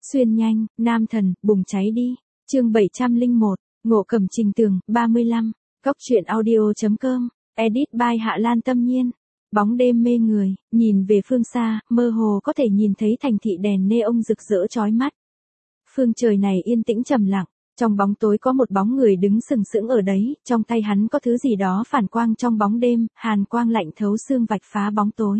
Xuyên nhanh, nam thần, bùng cháy đi. Chương 701, Ngộ Cầm Trình Tường, 35. Góc truyện audio.com. Edit by Hạ Lan Tâm Nhiên. Bóng đêm mê người, nhìn về phương xa, mơ hồ có thể nhìn thấy thành thị đèn neon rực rỡ chói mắt. Phương trời này yên tĩnh trầm lặng, trong bóng tối có một bóng người đứng sừng sững ở đấy, trong tay hắn có thứ gì đó phản quang trong bóng đêm, hàn quang lạnh thấu xương vạch phá bóng tối.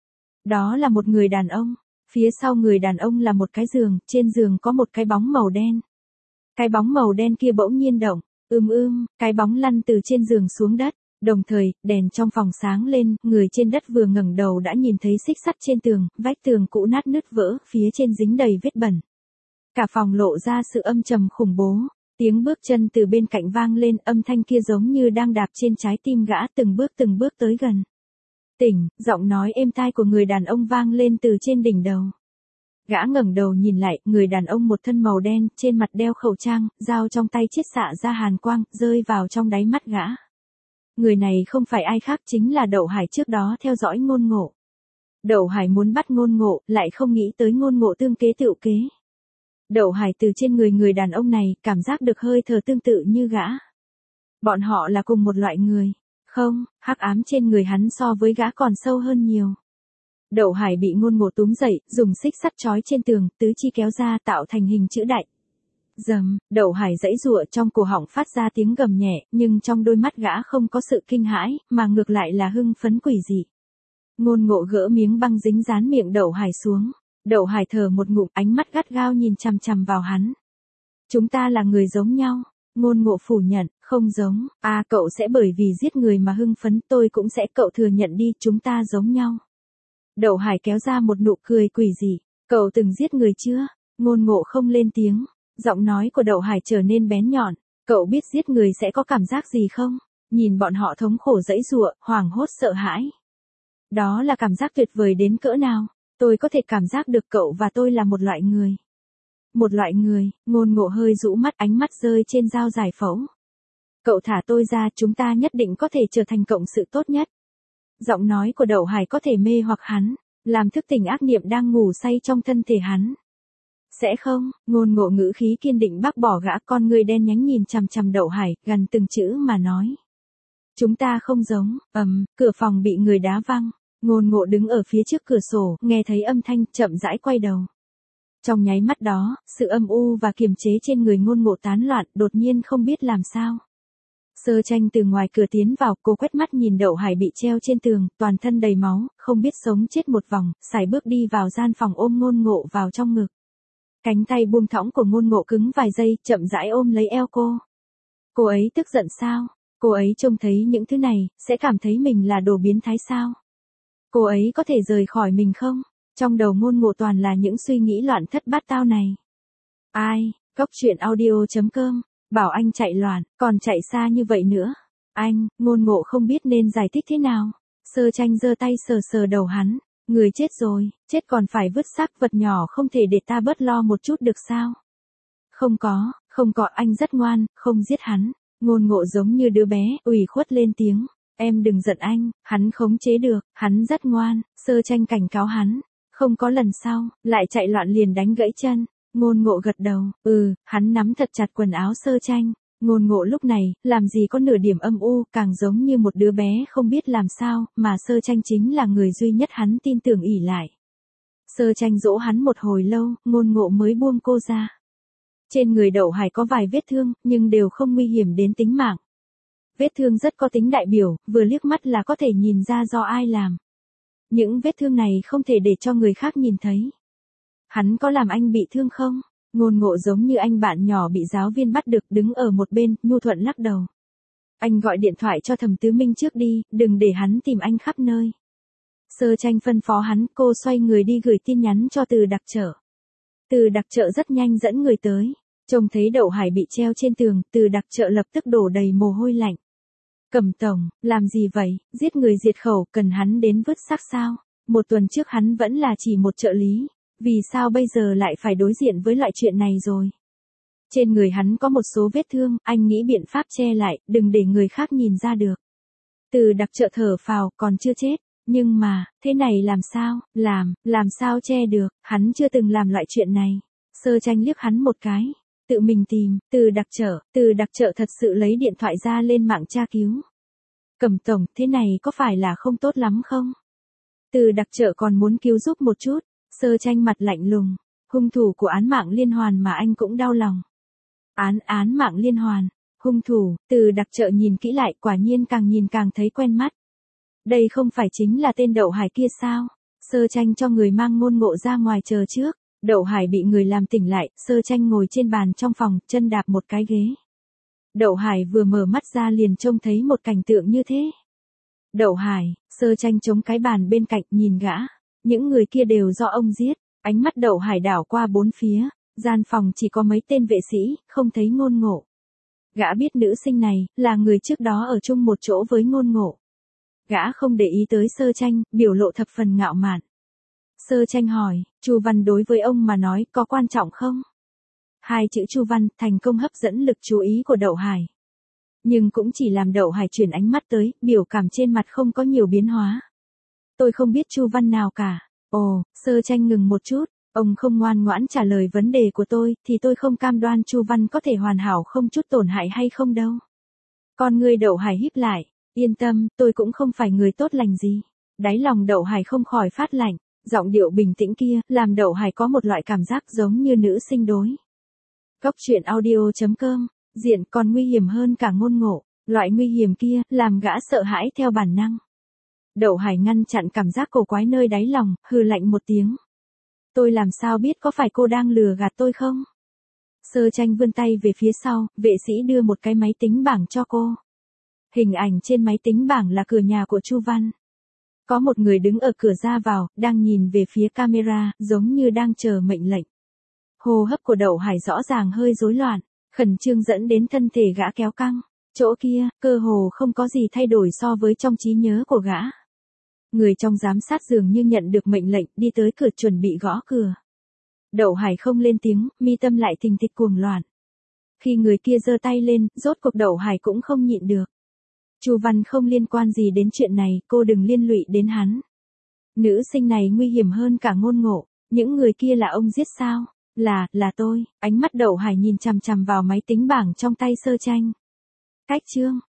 Đó là một người đàn ông, phía sau người đàn ông là một cái giường, trên giường có một cái bóng màu đen. Cái bóng màu đen kia bỗng nhiên động, cái bóng lăn từ trên giường xuống đất. Đồng thời, đèn trong phòng sáng lên, người trên đất vừa ngẩng đầu đã nhìn thấy xích sắt trên tường, vách tường cũ nát nứt vỡ, phía trên dính đầy vết bẩn. Cả phòng lộ ra sự âm trầm khủng bố, tiếng bước chân từ bên cạnh vang lên, âm thanh kia giống như đang đạp trên trái tim gã, từng bước tới gần. Tỉnh, giọng nói êm tai của người đàn ông vang lên từ trên đỉnh đầu. Gã ngẩng đầu nhìn lại, người đàn ông một thân màu đen, trên mặt đeo khẩu trang, dao trong tay chiết xạ ra hàn quang, rơi vào trong đáy mắt gã. Người này không phải ai khác, chính là Đậu Hải trước đó theo dõi Ngôn Ngộ. Đậu Hải muốn bắt Ngôn Ngộ, lại không nghĩ tới Ngôn Ngộ tương kế tựu kế. Đậu Hải từ trên người đàn ông này, cảm giác được hơi thở tương tự như gã. Bọn họ là cùng một loại người. Không, hắc ám trên người hắn so với gã còn sâu hơn nhiều. Đậu Hải bị Ngôn Ngộ túm dậy, dùng xích sắt trói trên tường, tứ chi kéo ra tạo thành hình chữ đại. Dầm, Đậu Hải giãy giụa, trong cổ họng phát ra tiếng gầm nhẹ, nhưng trong đôi mắt gã không có sự kinh hãi, mà ngược lại là hưng phấn quỷ dị. Ngôn Ngộ gỡ miếng băng dính dán miệng Đậu Hải xuống. Đậu Hải thở một ngụm, ánh mắt gắt gao nhìn chằm chằm vào hắn. Chúng ta là người giống nhau. Ngôn Ngộ phủ nhận, không giống. Cậu sẽ bởi vì giết người mà hưng phấn, tôi cũng sẽ, cậu thừa nhận đi, chúng ta giống nhau. Đậu Hải kéo ra một nụ cười quỷ dị. Cậu từng giết người chưa? Ngôn Ngộ không lên tiếng. Giọng nói của Đậu Hải trở nên bén nhọn. Cậu biết giết người sẽ có cảm giác gì không? Nhìn bọn họ thống khổ giãy giụa, hoảng hốt sợ hãi. Đó là cảm giác tuyệt vời đến cỡ nào? Tôi có thể cảm giác được cậu và tôi là một loại người. Một loại người. Ngôn Ngộ hơi rũ mắt, ánh mắt rơi trên dao giải phẫu. Cậu thả tôi ra, chúng ta nhất định có thể trở thành cộng sự tốt nhất. Giọng nói của Đậu Hải có thể mê hoặc hắn, làm thức tỉnh ác niệm đang ngủ say trong thân thể hắn. Sẽ không, Ngôn Ngộ ngữ khí kiên định bác bỏ gã, con người đen nhánh nhìn chằm chằm Đậu Hải, gần từng chữ mà nói. Chúng ta không giống. Cửa phòng bị người đá văng. Ngôn Ngộ đứng ở phía trước cửa sổ, nghe thấy âm thanh, chậm rãi quay đầu. Trong nháy mắt đó, sự âm u và kiềm chế trên người Ngôn Ngộ tán loạn, đột nhiên không biết làm sao. Sơ Tranh từ ngoài cửa tiến vào, cô quét mắt nhìn Đậu Hải bị treo trên tường, toàn thân đầy máu, không biết sống chết một vòng, sải bước đi vào gian phòng ôm Ngôn Ngộ vào trong ngực. Cánh tay buông thõng của Ngôn Ngộ cứng vài giây, chậm rãi ôm lấy eo cô. Cô ấy tức giận sao? Cô ấy trông thấy những thứ này, sẽ cảm thấy mình là đồ biến thái sao? Cô ấy có thể rời khỏi mình không? Trong đầu Ngôn Ngộ toàn là những suy nghĩ loạn thất bát tao này. Ai, góc truyện audio.com, bảo anh chạy loạn, còn chạy xa như vậy nữa. Anh, Ngôn Ngộ không biết nên giải thích thế nào. Sơ Tranh giơ tay sờ sờ đầu hắn. Người chết rồi, chết còn phải vứt xác, vật nhỏ không thể để ta bớt lo một chút được sao? Không có, anh rất ngoan, không giết hắn. Ngôn Ngộ giống như đứa bé, ủy khuất lên tiếng. Em đừng giận anh, hắn khống chế được, hắn rất ngoan. Sơ Tranh cảnh cáo hắn. Không có lần sau, lại chạy loạn liền đánh gãy chân. Ngôn Ngộ gật đầu, hắn nắm thật chặt quần áo Sơ Tranh. Ngôn Ngộ lúc này, làm gì có nửa điểm âm u, càng giống như một đứa bé không biết làm sao, mà Sơ Tranh chính là người duy nhất hắn tin tưởng ỷ lại. Sơ Tranh dỗ hắn một hồi lâu, Ngôn Ngộ mới buông cô ra. Trên người Đậu Hải có vài vết thương, nhưng đều không nguy hiểm đến tính mạng. Vết thương rất có tính đại biểu, vừa liếc mắt là có thể nhìn ra do ai làm. Những vết thương này không thể để cho người khác nhìn thấy. Hắn có làm anh bị thương không? Ngôn Ngộ giống như anh bạn nhỏ bị giáo viên bắt được, đứng ở một bên, nhu thuận lắc đầu. Anh gọi điện thoại cho Thẩm Tứ Minh trước đi, đừng để hắn tìm anh khắp nơi. Sơ Tranh phân phó hắn, cô xoay người đi gửi tin nhắn cho Từ Đặc Trợ. Từ Đặc Trợ rất nhanh dẫn người tới. Trông thấy Đậu Hải bị treo trên tường, Từ Đặc Trợ lập tức đổ đầy mồ hôi lạnh. Cẩm tổng, làm gì vậy, giết người diệt khẩu, cần hắn đến vứt xác sao? Một tuần trước hắn vẫn là chỉ một trợ lý. Vì sao bây giờ lại phải đối diện với loại chuyện này rồi? Trên người hắn có một số vết thương, anh nghĩ biện pháp che lại, đừng để người khác nhìn ra được. Từ Đặc Trợ thở phào, còn chưa chết. Nhưng mà, thế này làm sao, làm sao che được, hắn chưa từng làm loại chuyện này. Sơ Tranh liếc hắn một cái. Tự mình tìm, từ đặc trợ thật sự lấy điện thoại ra lên mạng tra cứu. Cẩm tổng, thế này có phải là không tốt lắm không? Từ đặc trợ còn muốn cứu giúp một chút. Sơ Tranh mặt lạnh lùng. Hung thủ của án mạng liên hoàn mà anh cũng đau lòng. Án mạng liên hoàn. Hung thủ, từ đặc trợ nhìn kỹ lại, quả nhiên càng nhìn càng thấy quen mắt. Đây không phải chính là tên Đậu Hải kia sao? Sơ Tranh cho người mang Ngôn Ngộ ra ngoài chờ trước. Đậu Hải bị người làm tỉnh lại, Sơ Tranh ngồi trên bàn trong phòng, chân đạp một cái ghế. Đậu Hải vừa mở mắt ra liền trông thấy một cảnh tượng như thế. Đậu Hải, Sơ Tranh chống cái bàn bên cạnh nhìn gã. Những người kia đều do ông giết. Ánh mắt Đậu Hải đảo qua bốn phía. Gian phòng chỉ có mấy tên vệ sĩ, không thấy Ngôn Ngộ. Gã biết nữ sinh này là người trước đó ở chung một chỗ với Ngôn Ngộ. Gã không để ý tới Sơ Tranh, biểu lộ thập phần ngạo mạn. Sơ Tranh hỏi, Chu Văn đối với ông mà nói có quan trọng không? Hai chữ Chu Văn thành công hấp dẫn lực chú ý của Đậu Hải. Nhưng cũng chỉ làm Đậu Hải chuyển ánh mắt tới, biểu cảm trên mặt không có nhiều biến hóa. Tôi không biết Chu Văn nào cả. Ồ, Sơ Tranh ngừng một chút, ông không ngoan ngoãn trả lời vấn đề của tôi, thì tôi không cam đoan Chu Văn có thể hoàn hảo không chút tổn hại hay không đâu. Con ngươi Đậu Hải híp lại, yên tâm, tôi cũng không phải người tốt lành gì. Đáy lòng Đậu Hải không khỏi phát lạnh, giọng điệu bình tĩnh kia, làm Đậu Hải có một loại cảm giác giống như nữ sinh đối. Góc truyện audio.com, diện còn nguy hiểm hơn cả Ngôn Ngộ, loại nguy hiểm kia, làm gã sợ hãi theo bản năng. Đậu Hải ngăn chặn cảm giác cổ quái nơi đáy lòng, hừ lạnh một tiếng. Tôi làm sao biết có phải cô đang lừa gạt tôi không? Sơ Tranh vươn tay về phía sau, vệ sĩ đưa một cái máy tính bảng cho cô. Hình ảnh trên máy tính bảng là cửa nhà của Chu Văn. Có một người đứng ở cửa ra vào, đang nhìn về phía camera, giống như đang chờ mệnh lệnh. Hô hấp của Đậu Hải rõ ràng hơi rối loạn, khẩn trương dẫn đến thân thể gã kéo căng. Chỗ kia, cơ hồ không có gì thay đổi so với trong trí nhớ của gã. Người trong giám sát dường như nhận được mệnh lệnh, đi tới cửa chuẩn bị gõ cửa. Đậu Hải không lên tiếng, mi tâm lại thình thịch cuồng loạn. Khi người kia giơ tay lên, rốt cuộc Đậu Hải cũng không nhịn được. Chu Văn không liên quan gì đến chuyện này, cô đừng liên lụy đến hắn. Nữ sinh này nguy hiểm hơn cả Ngôn Ngộ, những người kia là ông giết sao? Là tôi. Ánh mắt Đậu Hải nhìn chằm chằm vào máy tính bảng trong tay Sơ Tranh. Cách chương.